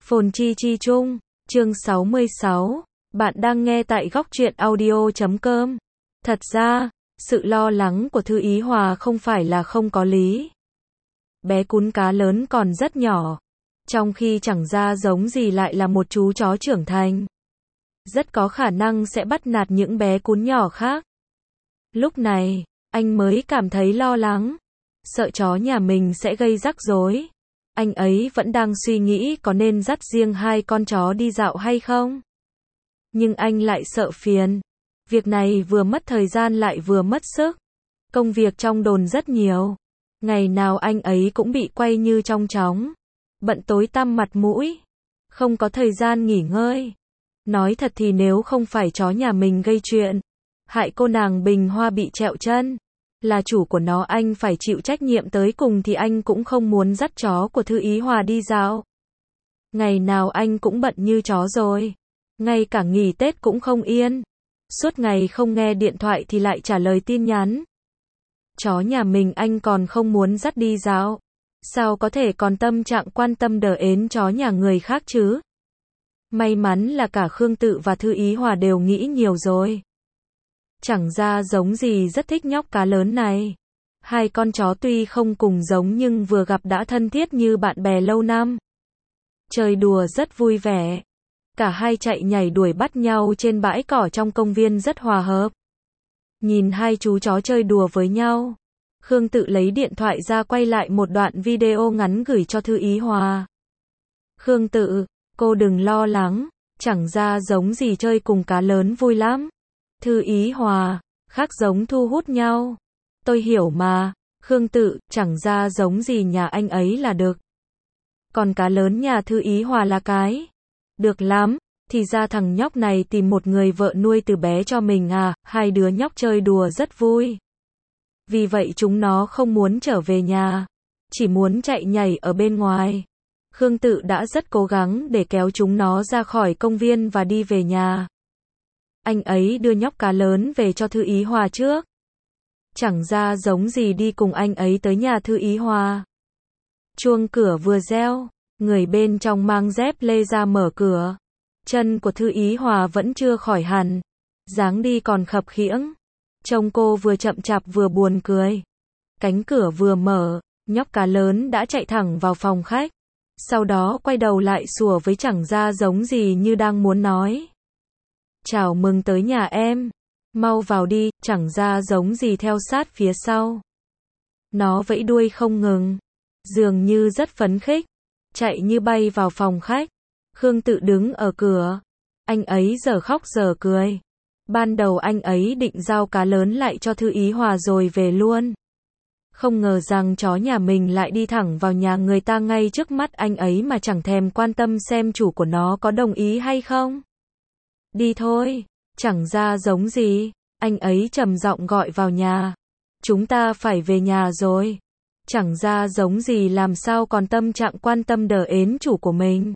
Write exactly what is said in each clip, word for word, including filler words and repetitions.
Phồn chi chi chung, chương sáu mươi sáu, bạn đang nghe tại góc truyện audio chấm com. Thật ra, sự lo lắng của Thư Ý Hòa không phải là không có lý. Bé cún cá lớn còn rất nhỏ, trong khi chẳng ra giống gì lại là một chú chó trưởng thành. Rất có khả năng sẽ bắt nạt những bé cún nhỏ khác. Lúc này, anh mới cảm thấy lo lắng, sợ chó nhà mình sẽ gây rắc rối. Anh ấy vẫn đang suy nghĩ có nên dắt riêng hai con chó đi dạo hay không. Nhưng anh lại sợ phiền. Việc này vừa mất thời gian lại vừa mất sức. Công việc trong đồn rất nhiều. Ngày nào anh ấy cũng bị quay như trong chóng. Bận tối tăm mặt mũi. Không có thời gian nghỉ ngơi. Nói thật thì nếu không phải chó nhà mình gây chuyện, hại cô nàng Bình Hoa bị trẹo chân, là chủ của nó anh phải chịu trách nhiệm tới cùng thì anh cũng không muốn dắt chó của Thư Ý Hòa đi dạo. Ngày nào anh cũng bận như chó rồi. Ngay cả nghỉ Tết cũng không yên. Suốt ngày không nghe điện thoại thì lại trả lời tin nhắn. Chó nhà mình anh còn không muốn dắt đi dạo. Sao có thể còn tâm trạng quan tâm đờ ến chó nhà người khác chứ? May mắn là cả Khương Tự và Thư Ý Hòa đều nghĩ nhiều rồi. Chẳng ra giống gì rất thích nhóc cá lớn này. Hai con chó tuy không cùng giống nhưng vừa gặp đã thân thiết như bạn bè lâu năm. Chơi đùa rất vui vẻ. Cả hai chạy nhảy đuổi bắt nhau trên bãi cỏ trong công viên rất hòa hợp. Nhìn hai chú chó chơi đùa với nhau, Khương Tự lấy điện thoại ra quay lại một đoạn video ngắn gửi cho Thư Ý Hòa. Khương Tự, cô đừng lo lắng, chẳng ra giống gì chơi cùng cá lớn vui lắm. Thư Ý Hòa, khác giống thu hút nhau. Tôi hiểu mà. Khương Tự, chẳng ra giống gì nhà anh ấy là được. Còn cá lớn nhà Thư Ý Hòa là cái. Được lắm, thì ra thằng nhóc này tìm một người vợ nuôi từ bé cho mình à, hai đứa nhóc chơi đùa rất vui. Vì vậy chúng nó không muốn trở về nhà, chỉ muốn chạy nhảy ở bên ngoài. Khương Tự đã rất cố gắng để kéo chúng nó ra khỏi công viên và đi về nhà. Anh ấy đưa nhóc cá lớn về cho Thư Ý Hòa trước. Chẳng ra giống gì đi cùng anh ấy tới nhà Thư Ý Hòa. Chuông cửa vừa reo, người bên trong mang dép lê ra mở cửa. Chân của Thư Ý Hòa vẫn chưa khỏi hẳn, dáng đi còn khập khiễng. Trông cô vừa chậm chạp vừa buồn cười. Cánh cửa vừa mở, nhóc cá lớn đã chạy thẳng vào phòng khách. Sau đó quay đầu lại sủa với chẳng ra giống gì như đang muốn nói. Chào mừng tới nhà em. Mau vào đi, chẳng ra giống gì theo sát phía sau. Nó vẫy đuôi không ngừng. Dường như rất phấn khích. Chạy như bay vào phòng khách. Khương Tự đứng ở cửa. Anh ấy giờ khóc giờ cười. Ban đầu anh ấy định giao cá lớn lại cho Thư Ý Hòa rồi về luôn. Không ngờ rằng chó nhà mình lại đi thẳng vào nhà người ta ngay trước mắt anh ấy mà chẳng thèm quan tâm xem chủ của nó có đồng ý hay không. Đi thôi, chẳng ra giống gì. Anh ấy trầm giọng gọi vào nhà. Chúng ta phải về nhà rồi. Chẳng ra giống gì làm sao còn tâm trạng quan tâm đờ ến chủ của mình.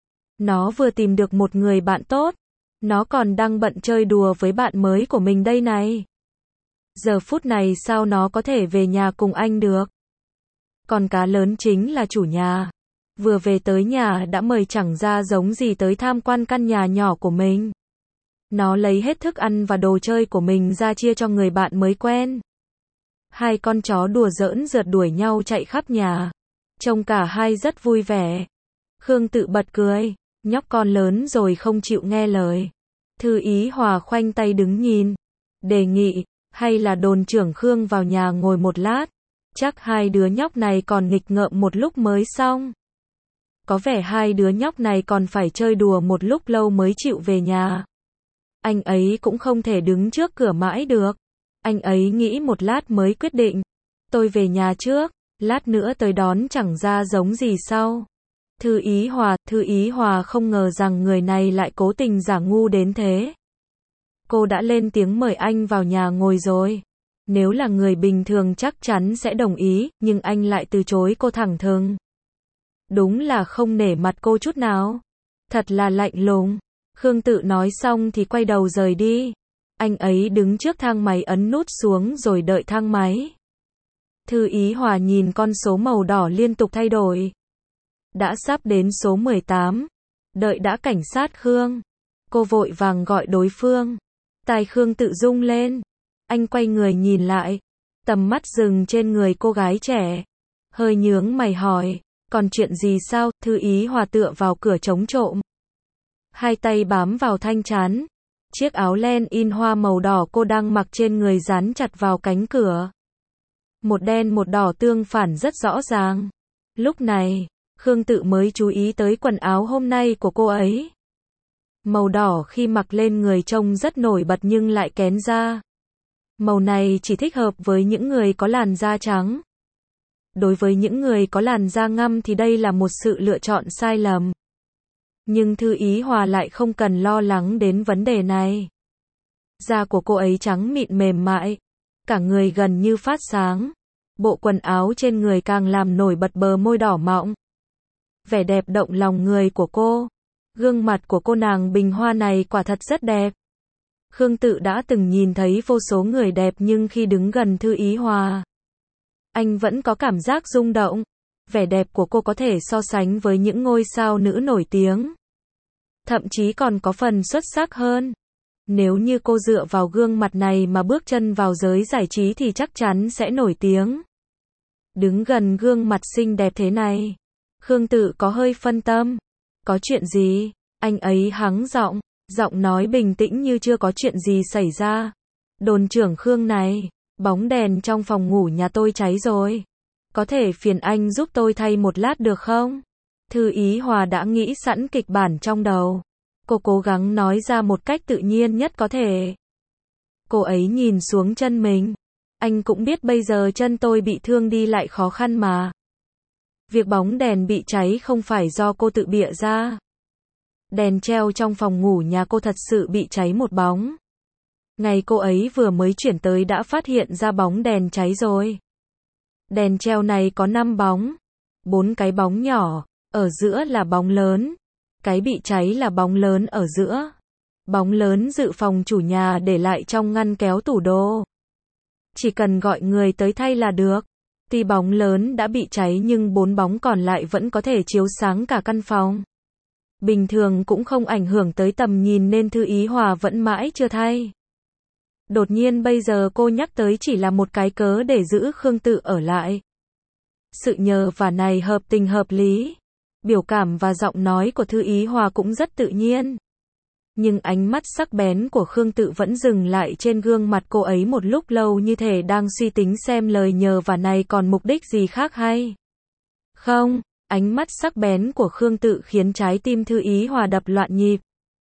Nó vừa tìm được một người bạn tốt. Nó còn đang bận chơi đùa với bạn mới của mình đây này. Giờ phút này sao nó có thể về nhà cùng anh được. Còn cá lớn chính là chủ nhà. Vừa về tới nhà đã mời chẳng ra giống gì tới tham quan căn nhà nhỏ của mình. Nó lấy hết thức ăn và đồ chơi của mình ra chia cho người bạn mới quen. Hai con chó đùa giỡn rượt đuổi nhau chạy khắp nhà. Trông cả hai rất vui vẻ. Khương Tự bật cười. Nhóc con lớn rồi không chịu nghe lời. Thư Ý Hòa khoanh tay đứng nhìn. Đề nghị, hay là đồn trưởng Khương vào nhà ngồi một lát. Chắc hai đứa nhóc này còn nghịch ngợm một lúc mới xong. Có vẻ hai đứa nhóc này còn phải chơi đùa một lúc lâu mới chịu về nhà. Anh ấy cũng không thể đứng trước cửa mãi được. Anh ấy nghĩ một lát mới quyết định. Tôi về nhà trước, lát nữa tới đón chẳng ra giống gì sau. Thư Ý Hòa, Thư Ý Hòa không ngờ rằng người này lại cố tình giả ngu đến thế. Cô đã lên tiếng mời anh vào nhà ngồi rồi. Nếu là người bình thường chắc chắn sẽ đồng ý, nhưng anh lại từ chối cô thẳng thừng. Đúng là không nể mặt cô chút nào. Thật là lạnh lùng. Khương Tự nói xong thì quay đầu rời đi. Anh ấy đứng trước thang máy ấn nút xuống rồi đợi thang máy. Thư Ý Hòa nhìn con số màu đỏ liên tục thay đổi. Đã sắp đến số mười tám, Đợi đã cảnh sát Khương. Cô vội vàng gọi đối phương. Tai Khương Tự rung lên. Anh quay người nhìn lại. Tầm mắt dừng trên người cô gái trẻ. Hơi nhướng mày hỏi. Còn chuyện gì sao? Thư Ý Hòa tựa vào cửa chống trộm. Hai tay bám vào thanh chắn. Chiếc áo len in hoa màu đỏ cô đang mặc trên người dán chặt vào cánh cửa. Một đen một đỏ tương phản rất rõ ràng. Lúc này, Khương Tự mới chú ý tới quần áo hôm nay của cô ấy. Màu đỏ khi mặc lên người trông rất nổi bật nhưng lại kén da. Màu này chỉ thích hợp với những người có làn da trắng. Đối với những người có làn da ngăm thì đây là một sự lựa chọn sai lầm. Nhưng Thư Ý Hòa lại không cần lo lắng đến vấn đề này. Da của cô ấy trắng mịn mềm mại, cả người gần như phát sáng. Bộ quần áo trên người càng làm nổi bật bờ môi đỏ mọng. Vẻ đẹp động lòng người của cô. Gương mặt của cô nàng bình hoa này quả thật rất đẹp. Khương Tự đã từng nhìn thấy vô số người đẹp nhưng khi đứng gần Thư Ý Hòa, anh vẫn có cảm giác rung động. Vẻ đẹp của cô có thể so sánh với những ngôi sao nữ nổi tiếng. Thậm chí còn có phần xuất sắc hơn. Nếu như cô dựa vào gương mặt này mà bước chân vào giới giải trí thì chắc chắn sẽ nổi tiếng. Đứng gần gương mặt xinh đẹp thế này, Khương Tự có hơi phân tâm. Có chuyện gì? Anh ấy hắng giọng, giọng nói bình tĩnh như chưa có chuyện gì xảy ra. Đồn trưởng Khương này, bóng đèn trong phòng ngủ nhà tôi cháy rồi. Có thể phiền anh giúp tôi thay một lát được không? Thư Ý Hòa đã nghĩ sẵn kịch bản trong đầu. Cô cố gắng nói ra một cách tự nhiên nhất có thể. Cô ấy nhìn xuống chân mình. Anh cũng biết bây giờ chân tôi bị thương đi lại khó khăn mà. Việc bóng đèn bị cháy không phải do cô tự bịa ra. Đèn treo trong phòng ngủ nhà cô thật sự bị cháy một bóng. Ngày cô ấy vừa mới chuyển tới đã phát hiện ra bóng đèn cháy rồi. Đèn treo này có năm bóng. Bốn cái bóng nhỏ, ở giữa là bóng lớn. Cái bị cháy là bóng lớn ở giữa. Bóng lớn dự phòng chủ nhà để lại trong ngăn kéo tủ đồ. Chỉ cần gọi người tới thay là được. Tuy bóng lớn đã bị cháy nhưng bốn bóng còn lại vẫn có thể chiếu sáng cả căn phòng. Bình thường cũng không ảnh hưởng tới tầm nhìn nên Thư Ý Hòa vẫn mãi chưa thay. Đột nhiên bây giờ cô nhắc tới chỉ là một cái cớ để giữ Khương Tự ở lại. Sự nhờ vả này hợp tình hợp lý. Biểu cảm và giọng nói của Thư Ý Hòa cũng rất tự nhiên. Nhưng ánh mắt sắc bén của Khương Tự vẫn dừng lại trên gương mặt cô ấy một lúc lâu như thể đang suy tính xem lời nhờ vả này còn mục đích gì khác hay không. Ánh mắt sắc bén của Khương Tự khiến trái tim Thư Ý Hòa đập loạn nhịp.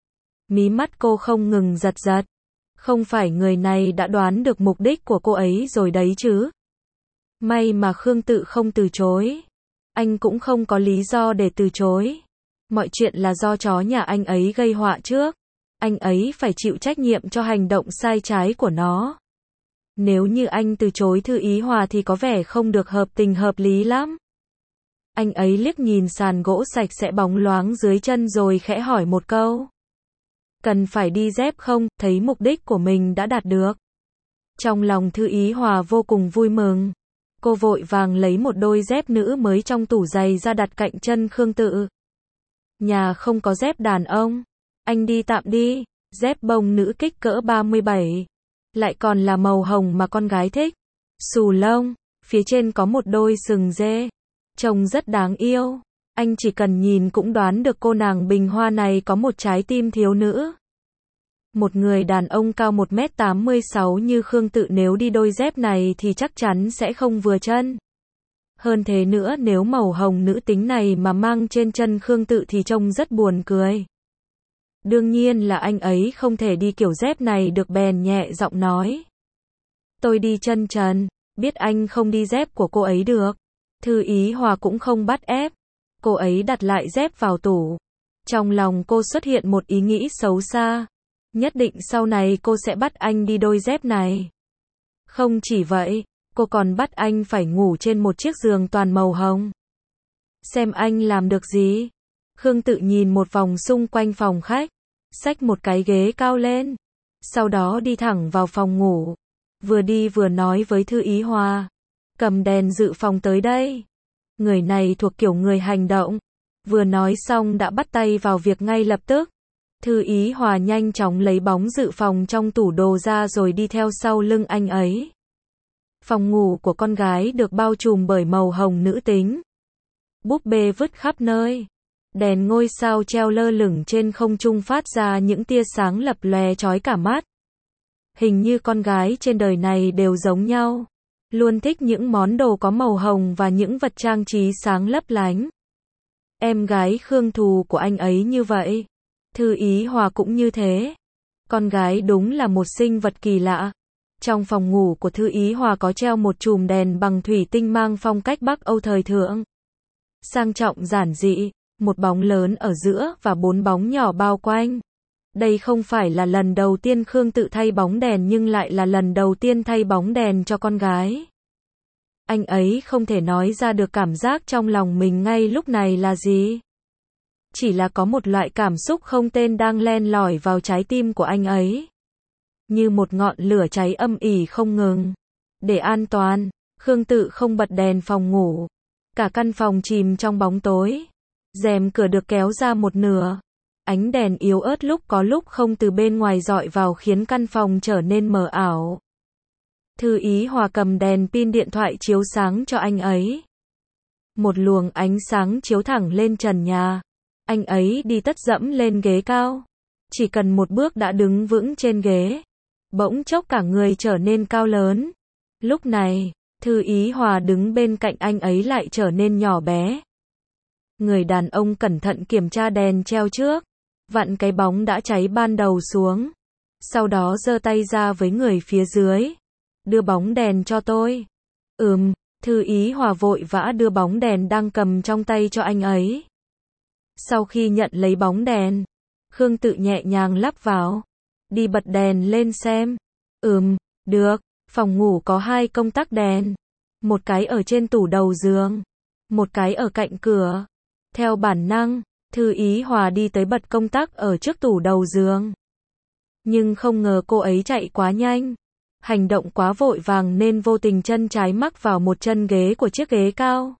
Mí mắt cô không ngừng giật giật. Không phải người này đã đoán được mục đích của cô ấy rồi đấy chứ. May mà Khương Tự không từ chối. Anh cũng không có lý do để từ chối. Mọi chuyện là do chó nhà anh ấy gây họa trước. Anh ấy phải chịu trách nhiệm cho hành động sai trái của nó. Nếu như anh từ chối Thư Ý Hòa thì có vẻ không được hợp tình hợp lý lắm. Anh ấy liếc nhìn sàn gỗ sạch sẽ bóng loáng dưới chân rồi khẽ hỏi một câu. Cần phải đi dép không? Thấy mục đích của mình đã đạt được. Trong lòng Thư Ý Hòa vô cùng vui mừng. Cô vội vàng lấy một đôi dép nữ mới trong tủ giày ra đặt cạnh chân Khương Tự. Nhà không có dép đàn ông. Anh đi tạm đi. Dép bông nữ kích cỡ ba mươi bảy. Lại còn là màu hồng mà con gái thích. Xù lông. Phía trên có một đôi sừng dê. Trông rất đáng yêu. Anh chỉ cần nhìn cũng đoán được cô nàng bình hoa này có một trái tim thiếu nữ. Một người đàn ông cao một mét tám mươi sáu như Khương Tự nếu đi đôi dép này thì chắc chắn sẽ không vừa chân. Hơn thế nữa nếu màu hồng nữ tính này mà mang trên chân Khương Tự thì trông rất buồn cười. Đương nhiên là anh ấy không thể đi kiểu dép này được, bèn nhẹ giọng nói. Tôi đi chân trần, biết anh không đi dép của cô ấy được. Thư Ý Hòa cũng không bắt ép. Cô ấy đặt lại dép vào tủ. Trong lòng cô xuất hiện một ý nghĩ xấu xa. Nhất định sau này cô sẽ bắt anh đi đôi dép này. Không chỉ vậy, cô còn bắt anh phải ngủ trên một chiếc giường toàn màu hồng. Xem anh làm được gì. Khương Tự nhìn một vòng xung quanh phòng khách, xách một cái ghế cao lên, sau đó đi thẳng vào phòng ngủ. Vừa đi vừa nói với Thư Ý Hòa. Cầm đèn dự phòng tới đây. Người này thuộc kiểu người hành động. Vừa nói xong đã bắt tay vào việc ngay lập tức. Thư Ý Hòa nhanh chóng lấy bóng dự phòng trong tủ đồ ra rồi đi theo sau lưng anh ấy. Phòng ngủ của con gái được bao trùm bởi màu hồng nữ tính. Búp bê vứt khắp nơi. Đèn ngôi sao treo lơ lửng trên không trung phát ra những tia sáng lập lòe chói cả mắt. Hình như con gái trên đời này đều giống nhau. Luôn thích những món đồ có màu hồng và những vật trang trí sáng lấp lánh. Em gái Khương Thù của anh ấy như vậy. Thư Ý Hòa cũng như thế. Con gái đúng là một sinh vật kỳ lạ. Trong phòng ngủ của Thư Ý Hòa có treo một chùm đèn bằng thủy tinh mang phong cách Bắc Âu thời thượng. Sang trọng giản dị, một bóng lớn ở giữa và bốn bóng nhỏ bao quanh. Đây không phải là lần đầu tiên Khương tự thay bóng đèn nhưng lại là lần đầu tiên thay bóng đèn cho con gái. Anh ấy không thể nói ra được cảm giác trong lòng mình ngay lúc này là gì. Chỉ là có một loại cảm xúc không tên đang len lỏi vào trái tim của anh ấy. Như một ngọn lửa cháy âm ỉ không ngừng. Để an toàn, Khương tự không bật đèn phòng ngủ. Cả căn phòng chìm trong bóng tối. Rèm cửa được kéo ra một nửa. Ánh đèn yếu ớt lúc có lúc không từ bên ngoài dọi vào khiến căn phòng trở nên mờ ảo. Thư Ý Hòa cầm đèn pin điện thoại chiếu sáng cho anh ấy. Một luồng ánh sáng chiếu thẳng lên trần nhà. Anh ấy đi tất dẫm lên ghế cao. Chỉ cần một bước đã đứng vững trên ghế. Bỗng chốc cả người trở nên cao lớn. Lúc này, Thư Ý Hòa đứng bên cạnh anh ấy lại trở nên nhỏ bé. Người đàn ông cẩn thận kiểm tra đèn treo trước. Vặn cái bóng đã cháy ban đầu xuống. Sau đó giơ tay ra với người phía dưới. Đưa bóng đèn cho tôi. Ừm, Thư Ý Hòa vội vã đưa bóng đèn đang cầm trong tay cho anh ấy. Sau khi nhận lấy bóng đèn, Khương tự nhẹ nhàng lắp vào. Đi bật đèn lên xem. Ừm, được. Phòng ngủ có hai công tắc đèn. Một cái ở trên tủ đầu giường. Một cái ở cạnh cửa. Theo bản năng, Thư Ý Hòa đi tới bật công tắc ở trước tủ đầu giường. Nhưng không ngờ cô ấy chạy quá nhanh. Hành động quá vội vàng nên vô tình chân trái mắc vào một chân ghế của chiếc ghế cao.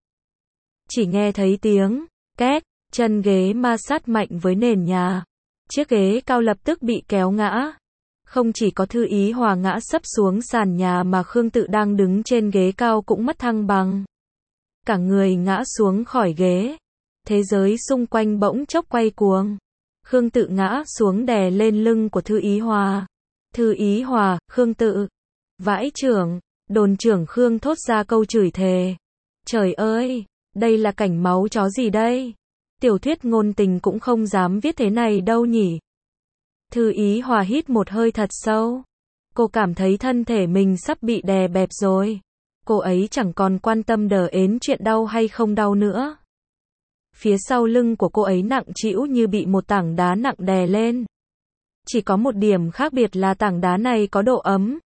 Chỉ nghe thấy tiếng két, chân ghế ma sát mạnh với nền nhà. Chiếc ghế cao lập tức bị kéo ngã. Không chỉ có Thư Ý Hòa ngã sấp xuống sàn nhà mà Khương tự đang đứng trên ghế cao cũng mất thăng bằng. Cả người ngã xuống khỏi ghế. Thế giới xung quanh bỗng chốc quay cuồng. Khương tự ngã xuống đè lên lưng của Thư Ý Hòa. Thư Ý Hòa, Khương tự. Vãi trưởng, đồn trưởng Khương thốt ra câu chửi thề. Trời ơi, đây là cảnh máu chó gì đây? Tiểu thuyết ngôn tình cũng không dám viết thế này đâu nhỉ. Thư Ý Hòa hít một hơi thật sâu. Cô cảm thấy thân thể mình sắp bị đè bẹp rồi. Cô ấy chẳng còn quan tâm đờ ến chuyện đau hay không đau nữa. Phía sau lưng của cô ấy nặng trĩu như bị một tảng đá nặng đè lên. Chỉ có một điểm khác biệt là tảng đá này có độ ấm.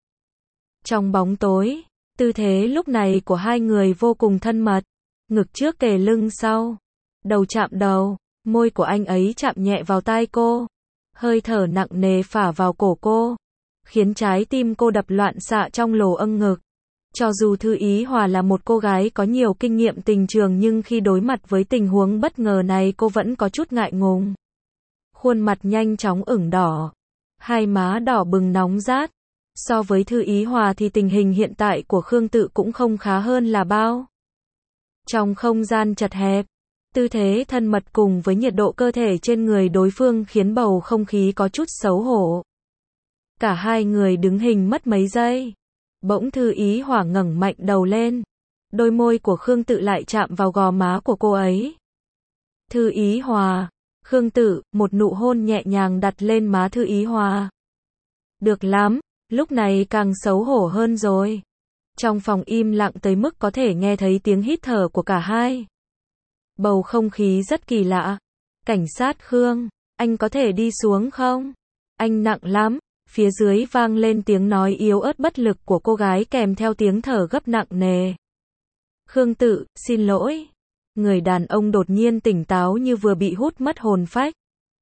Trong bóng tối, tư thế lúc này của hai người vô cùng thân mật. Ngực trước kề lưng sau. Đầu chạm đầu, môi của anh ấy chạm nhẹ vào tai cô. Hơi thở nặng nề phả vào cổ cô. Khiến trái tim cô đập loạn xạ trong lồ âng ngực. Cho dù Thư Ý Hòa là một cô gái có nhiều kinh nghiệm tình trường nhưng khi đối mặt với tình huống bất ngờ này cô vẫn có chút ngại ngùng. Khuôn mặt nhanh chóng ửng đỏ. Hai má đỏ bừng nóng rát. So với Thư Ý Hòa thì tình hình hiện tại của Khương tự cũng không khá hơn là bao. Trong không gian chật hẹp, tư thế thân mật cùng với nhiệt độ cơ thể trên người đối phương khiến bầu không khí có chút xấu hổ. Cả hai người đứng hình mất mấy giây. Bỗng Thư Ý Hòa ngẩng mạnh đầu lên. Đôi môi của Khương tự lại chạm vào gò má của cô ấy. Thư Ý Hòa, Khương tự, một nụ hôn nhẹ nhàng đặt lên má Thư Ý Hòa. Được lắm, lúc này càng xấu hổ hơn rồi. Trong phòng im lặng tới mức có thể nghe thấy tiếng hít thở của cả hai. Bầu không khí rất kỳ lạ. Cảnh sát Khương, anh có thể đi xuống không? Anh nặng lắm. Phía dưới vang lên tiếng nói yếu ớt bất lực của cô gái kèm theo tiếng thở gấp nặng nề. Khương tự, xin lỗi. Người đàn ông đột nhiên tỉnh táo như vừa bị hút mất hồn phách.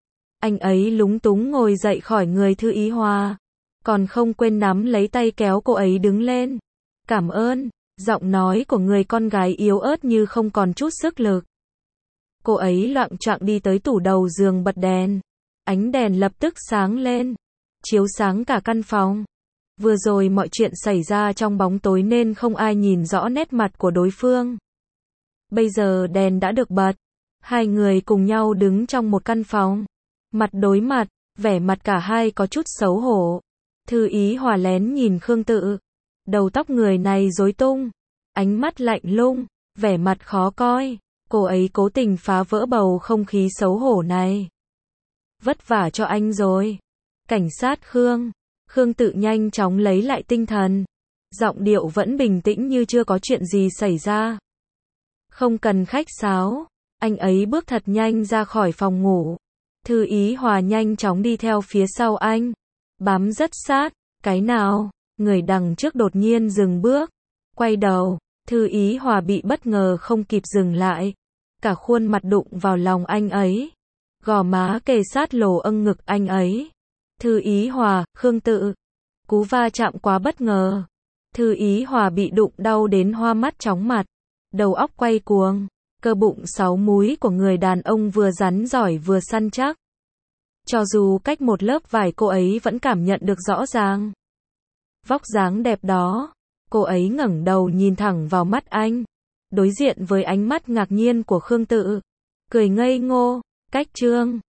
Anh ấy lúng túng ngồi dậy khỏi người Thư Ý Hòa. Còn không quên nắm lấy tay kéo cô ấy đứng lên. Cảm ơn. Giọng nói của người con gái yếu ớt như không còn chút sức lực. Cô ấy loạng choạng đi tới tủ đầu giường bật đèn. Ánh đèn lập tức sáng lên, chiếu sáng cả căn phòng. Vừa rồi mọi chuyện xảy ra trong bóng tối nên không ai nhìn rõ nét mặt của đối phương. Bây giờ đèn đã được bật. Hai người cùng nhau đứng trong một căn phòng. Mặt đối mặt, vẻ mặt cả hai có chút xấu hổ. Thư Ý Hòa lén nhìn Khương Tự. Đầu tóc người này rối tung, ánh mắt lạnh lùng, vẻ mặt khó coi. Cô ấy cố tình phá vỡ bầu không khí xấu hổ này. Vất vả cho anh rồi. Cảnh sát Khương. Khương Tự nhanh chóng lấy lại tinh thần. Giọng điệu vẫn bình tĩnh như chưa có chuyện gì xảy ra. Không cần khách sáo. Anh ấy bước thật nhanh ra khỏi phòng ngủ. Thư Ý Hòa nhanh chóng đi theo phía sau anh. Bám rất sát. Cái nào? Người đằng trước đột nhiên dừng bước. Quay đầu. Thư Ý Hòa bị bất ngờ không kịp dừng lại. Cả khuôn mặt đụng vào lòng anh ấy. Gò má kề sát lồ âng ngực anh ấy. Thư Ý Hòa, Khương Tự. Cú va chạm quá bất ngờ. Thư Ý Hòa bị đụng đau đến hoa mắt chóng mặt. Đầu óc quay cuồng. Cơ bụng sáu múi của người đàn ông vừa rắn giỏi vừa săn chắc. Cho dù cách một lớp vải cô ấy vẫn cảm nhận được rõ ràng. Vóc dáng đẹp đó. Cô ấy ngẩng đầu nhìn thẳng vào mắt anh. Đối diện với ánh mắt ngạc nhiên của Khương Tự. Cười ngây ngô. Cách Trương.